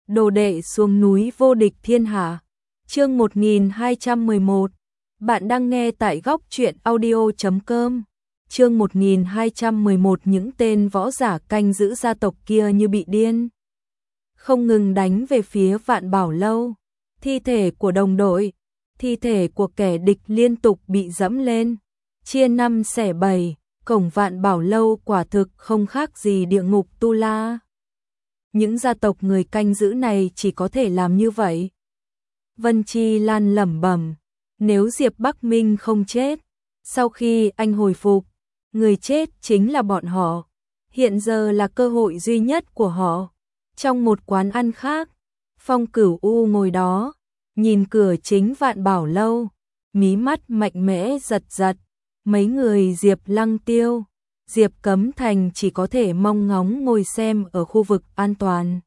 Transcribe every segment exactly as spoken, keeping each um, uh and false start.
Đồ đệ xuống núi vô địch thiên hạ. Chương một nghìn hai trăm mười một. Bạn đang nghe tại góc truyện audio chấm com. Chương một nghìn hai trăm mười một. Những tên võ giả canh giữ gia tộc kia như bị điên, không ngừng đánh về phía Vạn Bảo Lâu. Thi thể của đồng đội, thi thể của kẻ địch liên tục bị dẫm lên, chia năm xẻ bảy. Cổng Vạn Bảo Lâu quả thực không khác gì địa ngục tu la. Những gia tộc người canh giữ này chỉ có thể làm như vậy. Vân Chi Lan lẩm bẩm, nếu Diệp Bắc Minh không chết, sau khi anh hồi phục, người chết chính là bọn họ. Hiện giờ là cơ hội duy nhất của họ. Trong một quán ăn khác, Phong Cửu U ngồi đó, nhìn cửa chính Vạn Bảo Lâu, mí mắt mạnh mẽ giật giật. Mấy người Diệp Lăng Tiêu, Diệp Cấm Thành chỉ có thể mong ngóng ngồi xem ở khu vực an toàn.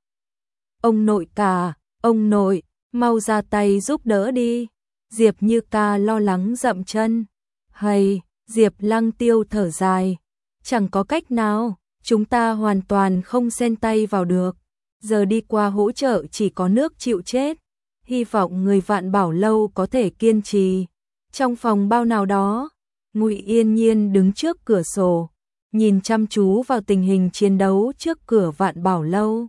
Ông nội cả, ông nội, mau ra tay giúp đỡ đi. Diệp Như Ca lo lắng dậm chân. Hay, Diệp Lăng Tiêu thở dài. Chẳng có cách nào, chúng ta hoàn toàn không xen tay vào được. Giờ đi qua hỗ trợ chỉ có nước chịu chết. Hy vọng người Vạn Bảo Lâu có thể kiên trì. Trong phòng bao nào đó, Ngụy Yên Nhiên đứng trước cửa sổ, nhìn chăm chú vào tình hình chiến đấu trước cửa Vạn Bảo Lâu.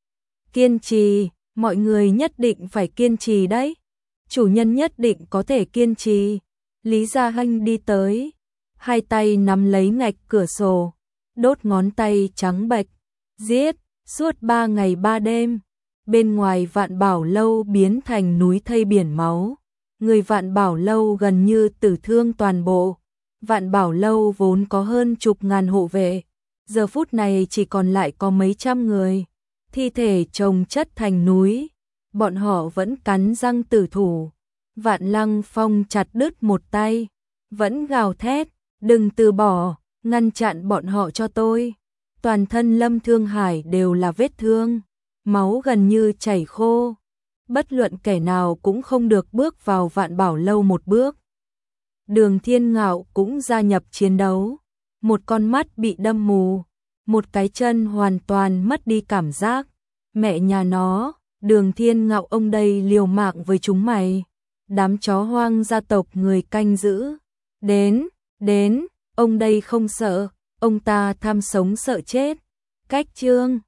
Kiên trì, mọi người nhất định phải kiên trì đấy. Chủ nhân nhất định có thể kiên trì. Lý Gia Hanh đi tới, hai tay nắm lấy ngạch cửa sổ, đốt ngón tay trắng bệch. Giết, suốt ba ngày ba đêm, bên ngoài Vạn Bảo Lâu biến thành núi thây biển máu. Người Vạn Bảo Lâu gần như tử thương toàn bộ. Vạn Bảo Lâu vốn có hơn chục ngàn hộ vệ, giờ phút này chỉ còn lại có mấy trăm người. Thi thể chồng chất thành núi, bọn họ vẫn cắn răng tử thủ. Vạn Lăng Phong chặt đứt một tay, vẫn gào thét, đừng từ bỏ, ngăn chặn bọn họ cho tôi. Toàn thân Lâm Thương Hải đều là vết thương, máu gần như chảy khô. Bất luận kẻ nào cũng không được bước vào Vạn Bảo Lâu một bước. Đường Thiên Ngạo cũng gia nhập chiến đấu. Một con mắt bị đâm mù, một cái chân hoàn toàn mất đi cảm giác. Mẹ nhà nó, Đường Thiên Ngạo ông đây liều mạng với chúng mày. Đám chó hoang gia tộc người canh giữ. Đến, đến, ông đây không sợ, ông ta tham sống sợ chết. Cách chương